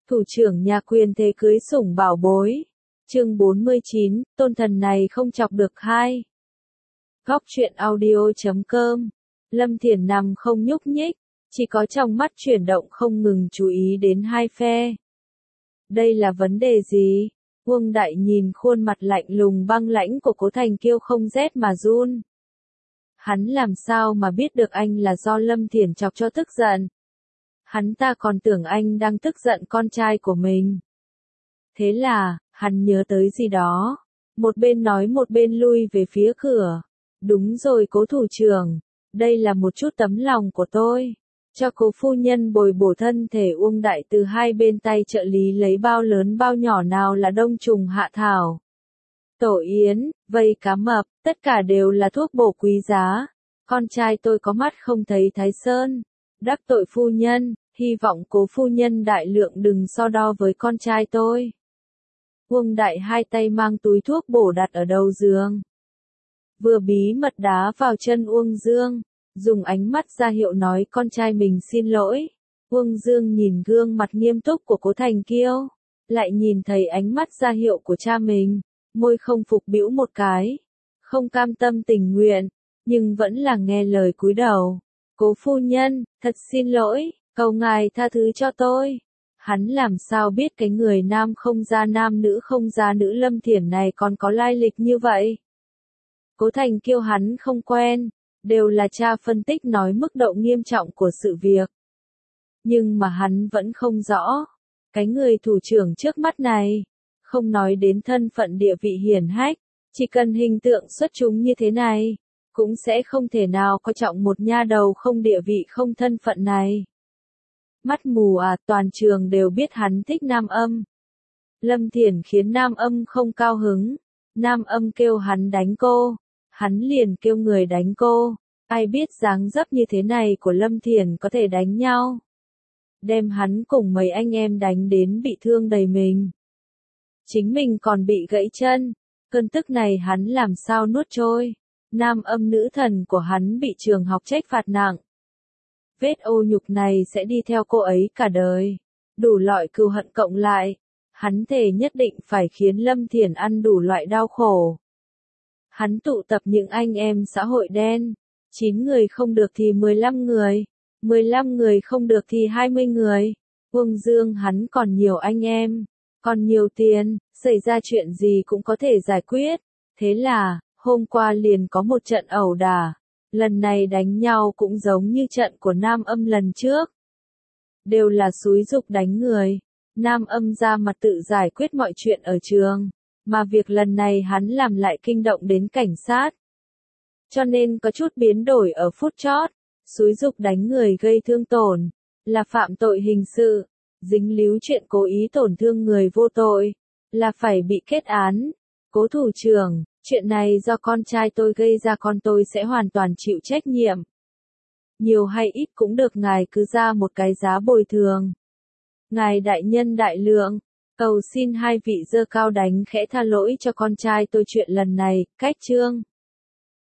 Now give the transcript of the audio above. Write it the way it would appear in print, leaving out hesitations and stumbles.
Thủ trưởng nhà quyền thế cưới sủng bảo bối. Chương 49, tôn thần này không chọc được hai. Góc truyện audio.com. Lâm Thiển nằm không nhúc nhích, chỉ có trong mắt chuyển động không ngừng chú ý đến hai phe. Đây là vấn đề gì? Uông Đại nhìn khuôn mặt lạnh lùng băng lãnh của Cố Thành Kiêu không rét mà run. Hắn làm sao mà biết được anh là do Lâm Thiển chọc cho tức giận? Hắn ta còn tưởng anh đang tức giận con trai của mình. Thế là, hắn nhớ tới gì đó. Một bên nói một bên lui về phía cửa. Đúng rồi Cố thủ trưởng, đây là một chút tấm lòng của tôi. Cho Cố phu nhân bồi bổ thân thể. Uông Đại từ hai bên tay trợ lý lấy bao lớn bao nhỏ, nào là đông trùng hạ thảo, tổ yến, vây cá mập, tất cả đều là thuốc bổ quý giá. Con trai tôi có mắt không thấy Thái Sơn. Đắc tội phu nhân, hy vọng Cố phu nhân đại lượng đừng so đo với con trai tôi. Uông Đại hai tay mang túi thuốc bổ đặt ở đầu giường. Vừa bí mật đá vào chân Uông Dương, dùng ánh mắt ra hiệu nói con trai mình xin lỗi. Uông Dương nhìn gương mặt nghiêm túc của Cố Thành Kiêu, lại nhìn thấy ánh mắt ra hiệu của cha mình, môi không phục bĩu một cái, không cam tâm tình nguyện, nhưng vẫn là nghe lời cúi đầu. Cố phu nhân, thật xin lỗi, cầu ngài tha thứ cho tôi. Hắn làm sao biết cái người nam không ra nam nữ không ra nữ Lâm Thiển này còn có lai lịch như vậy? Cố Thành Kiêu hắn không quen, đều là cha phân tích nói mức độ nghiêm trọng của sự việc. Nhưng mà hắn vẫn không rõ, cái người thủ trưởng trước mắt này, không nói đến thân phận địa vị hiển hách, chỉ cần hình tượng xuất chúng như thế này, cũng sẽ không thể nào coi trọng một nha đầu không địa vị không thân phận này. Mắt mù à, toàn trường đều biết hắn thích Nam Âm. Lâm Thiển khiến Nam Âm không cao hứng, Nam Âm kêu hắn đánh cô, hắn liền kêu người đánh cô. Ai biết dáng dấp như thế này của Lâm Thiển có thể đánh nhau. Đem hắn cùng mấy anh em đánh đến bị thương đầy mình. Chính mình còn bị gãy chân, cơn tức này hắn làm sao nuốt trôi. Nam Âm nữ thần của hắn bị trường học trách phạt nặng. Vết ô nhục này sẽ đi theo cô ấy cả đời. Đủ loại cừu hận cộng lại, hắn thề nhất định phải khiến Lâm Thiển ăn đủ loại đau khổ. Hắn tụ tập những anh em xã hội đen, 9 người không được thì 15 người, 15 người không được thì 20 người. Uông Dương hắn còn nhiều anh em, còn nhiều tiền, xảy ra chuyện gì cũng có thể giải quyết. Thế là, hôm qua liền có một trận ẩu đả. Lần này đánh nhau cũng giống như trận của Nam Âm lần trước. Đều là xúi giục đánh người. Nam Âm ra mặt tự giải quyết mọi chuyện ở trường. Mà việc lần này hắn làm lại kinh động đến cảnh sát. Cho nên có chút biến đổi ở phút chót. Xúi giục đánh người gây thương tổn, là phạm tội hình sự. Dính líu chuyện cố ý tổn thương người vô tội, là phải bị kết án. Cố thủ trưởng, chuyện này do con trai tôi gây ra, con tôi sẽ hoàn toàn chịu trách nhiệm. Nhiều hay ít cũng được, ngài cứ ra một cái giá bồi thường. Ngài đại nhân đại lượng, cầu xin hai vị giơ cao đánh khẽ tha lỗi cho con trai tôi chuyện lần này. Cách chương.